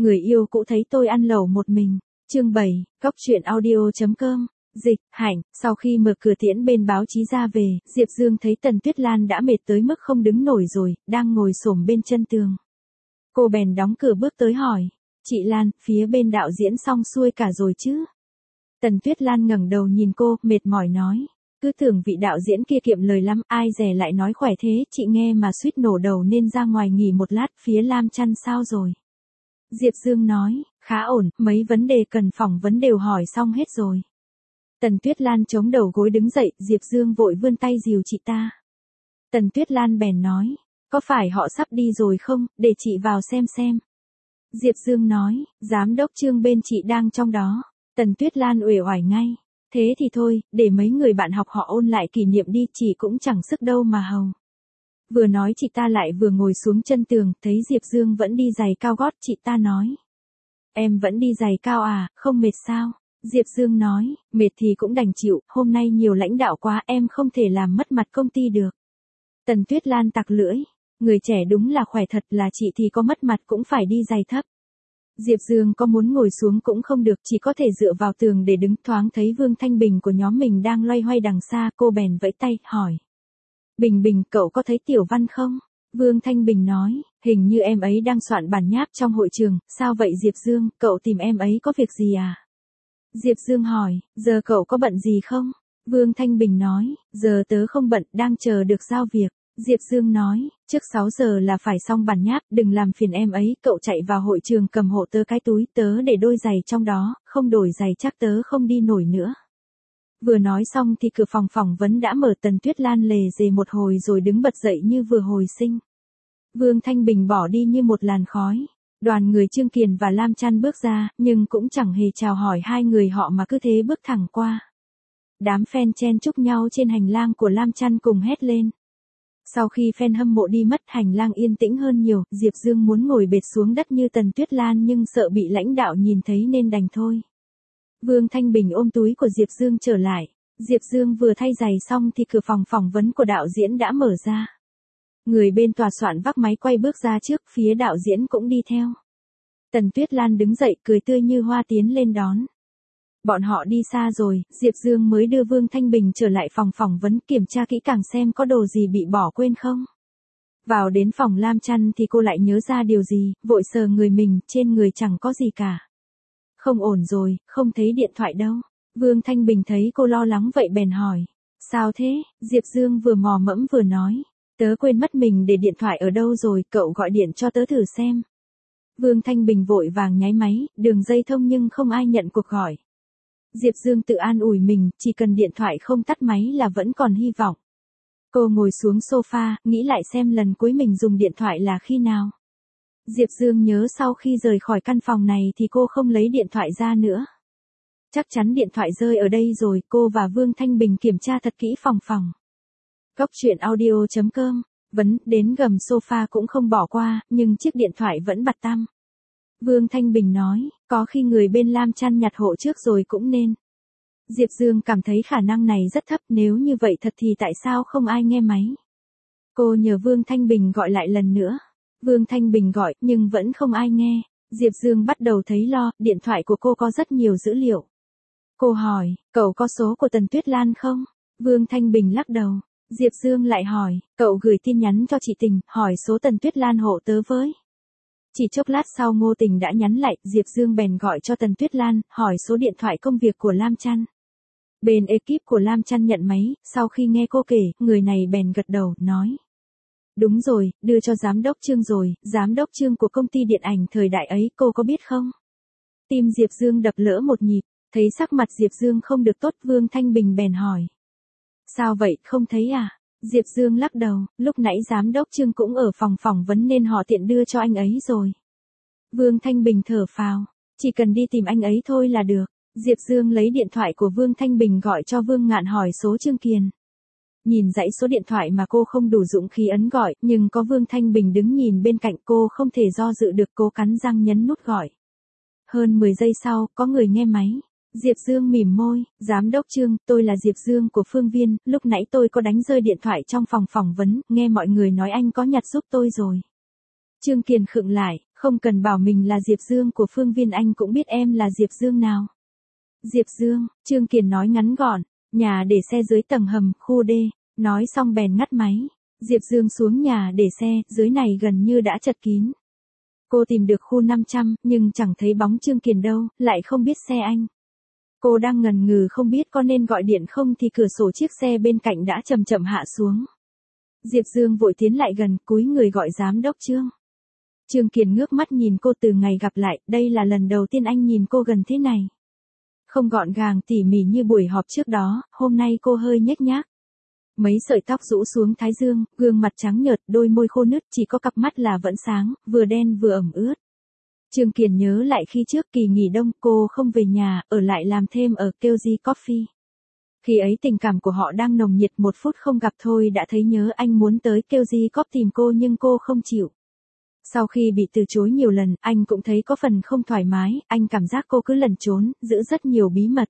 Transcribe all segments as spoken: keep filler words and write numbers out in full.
người yêu cũ thấy tôi ăn lẩu một mình. Chương bảy, góc truyện audio.com. Dịch, Hạnh, sau khi mở cửa tiễn bên báo chí ra về, Diệp Dương thấy Tần Tuyết Lan đã mệt tới mức không đứng nổi rồi, đang ngồi xổm bên chân tường. Cô bèn đóng cửa bước tới hỏi, chị Lan, phía bên đạo diễn xong xuôi cả rồi chứ? Tần Tuyết Lan ngẩng đầu nhìn cô, mệt mỏi nói, cứ tưởng vị đạo diễn kia kiệm lời lắm, ai dè lại nói khỏe thế, chị nghe mà suýt nổ đầu nên ra ngoài nghỉ một lát. Phía Lam Chăn sao rồi? Diệp Dương nói, khá ổn, mấy vấn đề cần phỏng vấn đều hỏi xong hết rồi. Tần Tuyết Lan chống đầu gối đứng dậy, Diệp Dương vội vươn tay dìu chị ta. Tần Tuyết Lan bèn nói, có phải họ sắp đi rồi không, để chị vào xem xem. Diệp Dương nói, giám đốc Trương bên chị đang trong đó. Tần Tuyết Lan uể oải ngay, thế thì thôi, để mấy người bạn học họ ôn lại kỷ niệm đi, chị cũng chẳng sức đâu mà hầu. Vừa nói chị ta lại vừa ngồi xuống chân tường, thấy Diệp Dương vẫn đi giày cao gót, chị ta nói. Em vẫn đi giày cao à, không mệt sao? Diệp Dương nói, mệt thì cũng đành chịu, hôm nay nhiều lãnh đạo quá, em không thể làm mất mặt công ty được. Tần Tuyết Lan tặc lưỡi, người trẻ đúng là khỏe thật, là chị thì có mất mặt cũng phải đi giày thấp. Diệp Dương có muốn ngồi xuống cũng không được, chỉ có thể dựa vào tường để đứng. Thoáng thấy Vương Thanh Bình của nhóm mình đang loay hoay đằng xa, cô bèn vẫy tay, hỏi. Bình Bình, cậu có thấy Tiểu Văn không? Vương Thanh Bình nói, hình như em ấy đang soạn bản nháp trong hội trường. Sao vậy Diệp Dương, cậu tìm em ấy có việc gì à? Diệp Dương hỏi, giờ cậu có bận gì không? Vương Thanh Bình nói, giờ tớ không bận, đang chờ được giao việc. Diệp Dương nói, trước sáu giờ là phải xong bản nháp, đừng làm phiền em ấy, cậu chạy vào hội trường cầm hộ tớ cái túi, tớ để đôi giày trong đó, không đổi giày chắc tớ không đi nổi nữa. Vừa nói xong thì cửa phòng phỏng vấn đã mở. Tần Tuyết Lan lề dề một hồi rồi đứng bật dậy như vừa hồi sinh. Vương Thanh Bình bỏ đi như một làn khói. Đoàn người Trương Kiền và Lam Chăn bước ra, nhưng cũng chẳng hề chào hỏi hai người họ mà cứ thế bước thẳng qua. Đám fan chen chúc nhau trên hành lang của Lam Chăn cùng hét lên. Sau khi fan hâm mộ đi mất, hành lang yên tĩnh hơn nhiều. Diệp Dương muốn ngồi bệt xuống đất như Tần Tuyết Lan nhưng sợ bị lãnh đạo nhìn thấy nên đành thôi. Vương Thanh Bình ôm túi của Diệp Dương trở lại. Diệp Dương vừa thay giày xong thì cửa phòng phỏng vấn của đạo diễn đã mở ra. Người bên tòa soạn vác máy quay bước ra trước, phía đạo diễn cũng đi theo. Tần Tuyết Lan đứng dậy cười tươi như hoa tiến lên đón. Bọn họ đi xa rồi, Diệp Dương mới đưa Vương Thanh Bình trở lại phòng phỏng vấn, kiểm tra kỹ càng xem có đồ gì bị bỏ quên không. Vào đến phòng Lam Chăn thì cô lại nhớ ra điều gì, vội sờ người mình, trên người chẳng có gì cả. Không ổn rồi, không thấy điện thoại đâu. Vương Thanh Bình thấy cô lo lắng vậy bèn hỏi. Sao thế? Diệp Dương vừa mò mẫm vừa nói. Tớ quên mất mình để điện thoại ở đâu rồi, cậu gọi điện cho tớ thử xem. Vương Thanh Bình vội vàng nháy máy, đường dây thông nhưng không ai nhận cuộc gọi. Diệp Dương tự an ủi mình, chỉ cần điện thoại không tắt máy là vẫn còn hy vọng. Cô ngồi xuống sofa, nghĩ lại xem lần cuối mình dùng điện thoại là khi nào. Diệp Dương nhớ sau khi rời khỏi căn phòng này thì cô không lấy điện thoại ra nữa. Chắc chắn điện thoại rơi ở đây rồi, cô và Vương Thanh Bình kiểm tra thật kỹ phòng phòng. Góc truyện audio.com, vấn đến gầm sofa cũng không bỏ qua, nhưng chiếc điện thoại vẫn bặt tăm. Vương Thanh Bình nói, có khi người bên Lam Chăn nhặt hộ trước rồi cũng nên. Diệp Dương cảm thấy khả năng này rất thấp, nếu như vậy thật thì tại sao không ai nghe máy. Cô nhờ Vương Thanh Bình gọi lại lần nữa. Vương Thanh Bình gọi, nhưng vẫn không ai nghe. Diệp Dương bắt đầu thấy lo, điện thoại của cô có rất nhiều dữ liệu. Cô hỏi, cậu có số của Tần Tuyết Lan không? Vương Thanh Bình lắc đầu. Diệp Dương lại hỏi, cậu gửi tin nhắn cho chị Tình, hỏi số Tần Tuyết Lan hộ tớ với. Chỉ chốc lát sau Ngô Tình đã nhắn lại, Diệp Dương bèn gọi cho Tần Tuyết Lan, hỏi số điện thoại công việc của Lam Chăn. Bên ekip của Lam Chăn nhận máy, sau khi nghe cô kể, người này bèn gật đầu, nói. Đúng rồi, đưa cho giám đốc Trương rồi, giám đốc Trương của công ty điện ảnh thời đại ấy, cô có biết không? Tim Diệp Dương đập lỡ một nhịp, thấy sắc mặt Diệp Dương không được tốt, Vương Thanh Bình bèn hỏi. Sao vậy, không thấy à? Diệp Dương lắc đầu, lúc nãy giám đốc Trương cũng ở phòng phỏng vấn nên họ tiện đưa cho anh ấy rồi. Vương Thanh Bình thở phào, chỉ cần đi tìm anh ấy thôi là được. Diệp Dương lấy điện thoại của Vương Thanh Bình gọi cho Vương Ngạn hỏi số Trương Kiền. Nhìn dãy số điện thoại mà cô không đủ dũng khí ấn gọi, nhưng có Vương Thanh Bình đứng nhìn bên cạnh cô không thể do dự được, cố cắn răng nhấn nút gọi. Hơn mười giây sau, có người nghe máy. Diệp Dương mỉm môi, giám đốc Trương, tôi là Diệp Dương của Phương Viên, lúc nãy tôi có đánh rơi điện thoại trong phòng phỏng vấn, nghe mọi người nói anh có nhặt giúp tôi rồi. Trương Kiền khựng lại, Không cần bảo mình là Diệp Dương của Phương Viên, anh cũng biết em là Diệp Dương nào. Diệp Dương, Trương Kiền nói ngắn gọn, nhà để xe dưới tầng hầm, khu D, nói xong bèn ngắt máy. Diệp Dương xuống nhà để xe, dưới này gần như đã chật kín. Cô tìm được khu năm trăm, nhưng chẳng thấy bóng Trương Kiền đâu, lại không biết xe anh. Cô đang ngần ngừ không biết có nên gọi điện không thì cửa sổ chiếc xe bên cạnh đã chậm chậm hạ xuống. Diệp Dương vội tiến lại gần, cúi người gọi giám đốc Trương. Trương Kiền ngước mắt nhìn cô. Từ ngày gặp lại, đây là lần đầu tiên anh nhìn cô gần thế này. Không gọn gàng tỉ mỉ như buổi họp trước đó, hôm nay cô hơi nhếch nhác. Mấy sợi tóc rũ xuống thái dương, gương mặt trắng nhợt, đôi môi khô nứt, chỉ có cặp mắt là vẫn sáng, vừa đen vừa ẩm ướt. Trương Kiền nhớ lại khi trước kỳ nghỉ đông cô không về nhà, ở lại làm thêm ở Keoji Coffee. Khi ấy tình cảm của họ đang nồng nhiệt, một phút không gặp thôi đã thấy nhớ. Anh muốn tới Keoji Coffee tìm cô nhưng cô không chịu. Sau khi bị từ chối nhiều lần, anh cũng thấy có phần không thoải mái, anh cảm giác cô cứ lẩn trốn, giữ rất nhiều bí mật.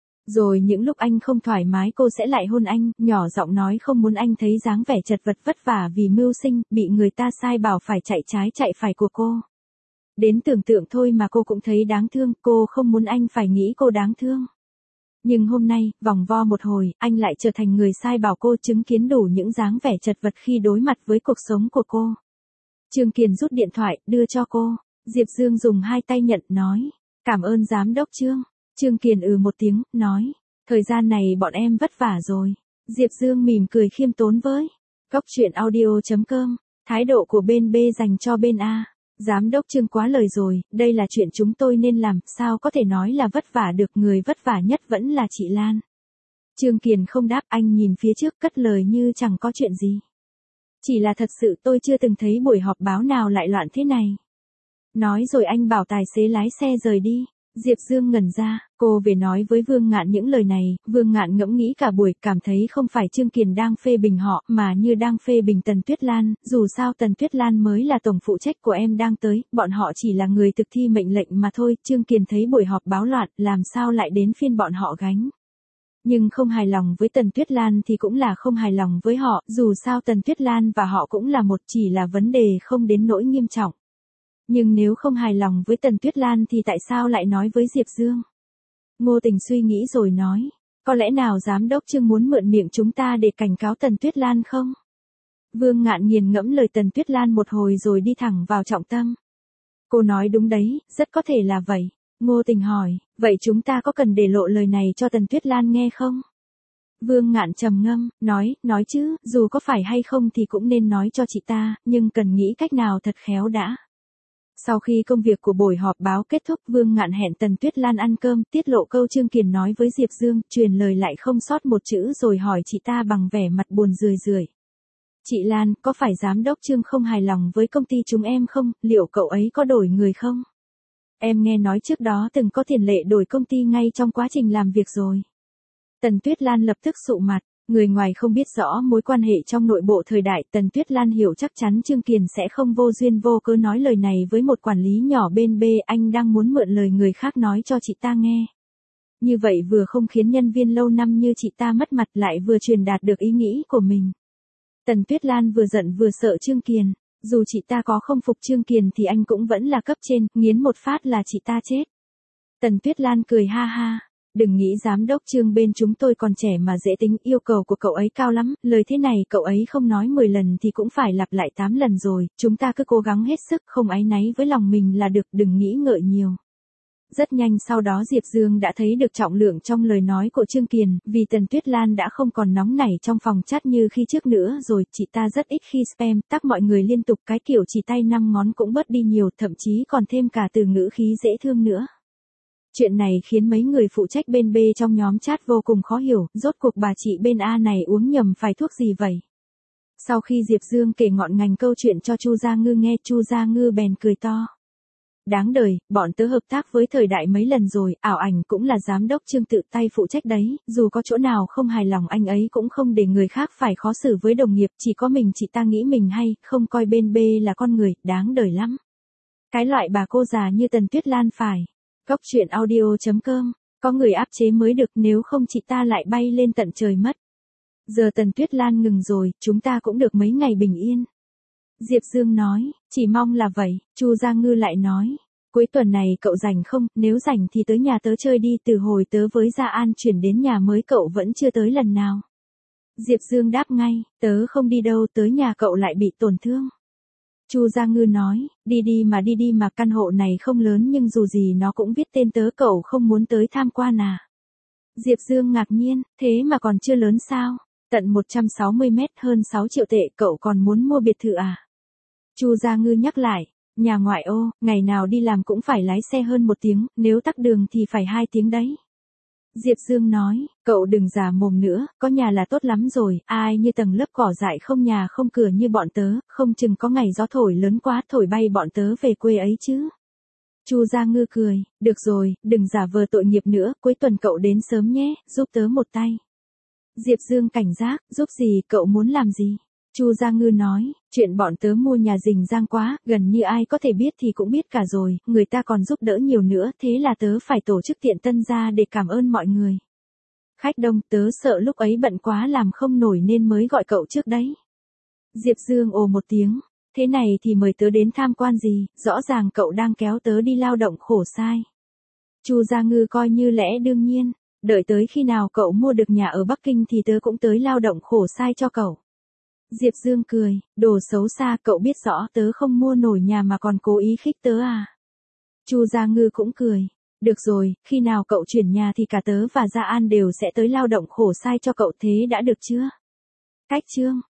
Rồi những lúc anh không thoải mái cô sẽ lại hôn anh, nhỏ giọng nói không muốn anh thấy dáng vẻ chật vật vất vả vì mưu sinh, bị người ta sai bảo phải chạy trái chạy phải của cô. Đến tưởng tượng thôi mà cô cũng thấy đáng thương, cô không muốn anh phải nghĩ cô đáng thương. Nhưng hôm nay, vòng vo một hồi, anh lại trở thành người sai bảo cô, chứng kiến đủ những dáng vẻ chật vật khi đối mặt với cuộc sống của cô. Trương Kiền rút điện thoại, đưa cho cô. Diệp Dương dùng hai tay nhận, nói. Cảm ơn giám đốc Trương. Trương Kiền ừ một tiếng, nói. Thời gian này bọn em vất vả rồi. Diệp Dương mỉm cười khiêm tốn với. Góc truyện audio chấm com. Thái độ của bên B dành cho bên A. Giám đốc Trương quá lời rồi, đây là chuyện chúng tôi nên làm, sao có thể nói là vất vả được, người vất vả nhất vẫn là chị Lan. Trương Kiền không đáp, anh nhìn phía trước cất lời như chẳng có chuyện gì. Chỉ là thật sự tôi chưa từng thấy buổi họp báo nào lại loạn thế này. Nói rồi anh bảo tài xế lái xe rời đi. Diệp Dương ngẩn ra, cô về nói với Vương Ngạn những lời này, Vương Ngạn ngẫm nghĩ cả buổi, cảm thấy không phải Trương Kiền đang phê bình họ, mà như đang phê bình Tần Tuyết Lan, dù sao Tần Tuyết Lan mới là tổng phụ trách của em đang tới, bọn họ chỉ là người thực thi mệnh lệnh mà thôi. Trương Kiền thấy buổi họp báo loạn, làm sao lại đến phiên bọn họ gánh. Nhưng không hài lòng với Tần Tuyết Lan thì cũng là không hài lòng với họ, dù sao Tần Tuyết Lan và họ cũng là một, chỉ là vấn đề không đến nỗi nghiêm trọng. Nhưng nếu không hài lòng với Tần Tuyết Lan thì tại sao lại nói với Diệp Dương? Ngô Tình suy nghĩ rồi nói, có lẽ nào giám đốc Trương muốn mượn miệng chúng ta để cảnh cáo Tần Tuyết Lan không? Vương Ngạn nghiền ngẫm lời Tần Tuyết Lan một hồi rồi đi thẳng vào trọng tâm. Cô nói đúng đấy, rất có thể là vậy. Ngô Tình hỏi, vậy chúng ta có cần để lộ lời này cho Tần Tuyết Lan nghe không? Vương Ngạn trầm ngâm, nói, nói chứ, dù có phải hay không thì cũng nên nói cho chị ta, nhưng cần nghĩ cách nào thật khéo đã. Sau khi công việc của buổi họp báo kết thúc, Vương Ngạn hẹn Tần Tuyết Lan ăn cơm, tiết lộ câu Trương Kiền nói với Diệp Dương, truyền lời lại không sót một chữ rồi hỏi chị ta bằng vẻ mặt buồn rười rượi. Chị Lan, có phải giám đốc Trương không hài lòng với công ty chúng em không, liệu cậu ấy có đổi người không? Em nghe nói trước đó từng có tiền lệ đổi công ty ngay trong quá trình làm việc rồi. Tần Tuyết Lan lập tức sụ mặt. Người ngoài không biết rõ mối quan hệ trong nội bộ thời đại, Tần Tuyết Lan hiểu chắc chắn Trương Kiền sẽ không vô duyên vô cớ nói lời này với một quản lý nhỏ bên B, anh đang muốn mượn lời người khác nói cho chị ta nghe. Như vậy vừa không khiến nhân viên lâu năm như chị ta mất mặt, lại vừa truyền đạt được ý nghĩ của mình. Tần Tuyết Lan vừa giận vừa sợ Trương Kiền, dù chị ta có không phục Trương Kiền thì anh cũng vẫn là cấp trên, nghiến một phát là chị ta chết. Tần Tuyết Lan cười ha ha. Đừng nghĩ giám đốc Trương bên chúng tôi còn trẻ mà dễ tính, yêu cầu của cậu ấy cao lắm, lời thế này cậu ấy không nói mười lần thì cũng phải lặp lại tám lần rồi, chúng ta cứ cố gắng hết sức, không áy náy với lòng mình là được, đừng nghĩ ngợi nhiều. Rất nhanh sau đó Diệp Dương đã thấy được trọng lượng trong lời nói của Trương Kiền, vì Tần Tuyết Lan đã không còn nóng nảy trong phòng chat như khi trước nữa rồi, chị ta rất ít khi spam, tag mọi người liên tục, cái kiểu chỉ tay năm ngón cũng bớt đi nhiều, thậm chí còn thêm cả từ ngữ khí dễ thương nữa. Chuyện này khiến mấy người phụ trách bên B trong nhóm chat vô cùng khó hiểu, rốt cuộc bà chị bên A này uống nhầm phải thuốc gì vậy? Sau khi Diệp Dương kể ngọn ngành câu chuyện cho Chu Gia Ngư nghe, Chu Gia Ngư bèn cười to. Đáng đời, bọn tớ hợp tác với thời đại mấy lần rồi, ảo ảnh cũng là giám đốc Trương tự tay phụ trách đấy, dù có chỗ nào không hài lòng anh ấy cũng không để người khác phải khó xử với đồng nghiệp, chỉ có mình chị ta nghĩ mình hay, không coi bên B là con người, đáng đời lắm. Cái loại bà cô già như Tần Tuyết Lan phải. Góc truyện audio chấm com, có người áp chế mới được, nếu không chị ta lại bay lên tận trời mất. Giờ Tần Tuyết Lan ngừng rồi, chúng ta cũng được mấy ngày bình yên. Diệp Dương nói, chỉ mong là vậy. Chu Gia Ngư lại nói, cuối tuần này cậu rảnh không, nếu rảnh thì tới nhà tớ chơi đi, từ hồi tớ với Gia An chuyển đến nhà mới cậu vẫn chưa tới lần nào. Diệp Dương đáp ngay, tớ không đi đâu, tới nhà cậu lại bị tổn thương. Chu Gia Ngư nói, đi đi mà đi đi mà, căn hộ này không lớn nhưng dù gì nó cũng viết tên tớ, cậu không muốn tới tham quan à? Diệp Dương ngạc nhiên, thế mà còn chưa lớn sao? Tận một trăm sáu mươi mét, hơn sáu triệu tệ, cậu còn muốn mua biệt thự à? Chu Gia Ngư nhắc lại, nhà ngoại ô, ngày nào đi làm cũng phải lái xe hơn một tiếng, nếu tắc đường thì phải hai tiếng đấy. Diệp Dương nói, cậu đừng giả mồm nữa, có nhà là tốt lắm rồi, ai như tầng lớp cỏ dại không nhà không cửa như bọn tớ, không chừng có ngày gió thổi lớn quá thổi bay bọn tớ về quê ấy chứ. Chu Gia Ngư cười, được rồi, đừng giả vờ tội nghiệp nữa, cuối tuần cậu đến sớm nhé, giúp tớ một tay. Diệp Dương cảnh giác, giúp gì, cậu muốn làm gì? Chu Gia Ngư nói, chuyện bọn tớ mua nhà rình rang quá, gần như ai có thể biết thì cũng biết cả rồi, người ta còn giúp đỡ nhiều nữa, thế là tớ phải tổ chức tiện tân ra để cảm ơn mọi người. Khách đông, tớ sợ lúc ấy bận quá làm không nổi nên mới gọi cậu trước đấy. Diệp Dương ồ một tiếng, thế này thì mời tớ đến tham quan gì, rõ ràng cậu đang kéo tớ đi lao động khổ sai. Chu Gia Ngư coi như lẽ đương nhiên, đợi tới khi nào cậu mua được nhà ở Bắc Kinh thì tớ cũng tới lao động khổ sai cho cậu. Diệp Dương cười, đồ xấu xa, cậu biết rõ tớ không mua nổi nhà mà còn cố ý khích tớ à? Chu Gia Ngư cũng cười, được rồi, khi nào cậu chuyển nhà thì cả tớ và Gia An đều sẽ tới lao động khổ sai cho cậu, thế đã được chưa? Cách chương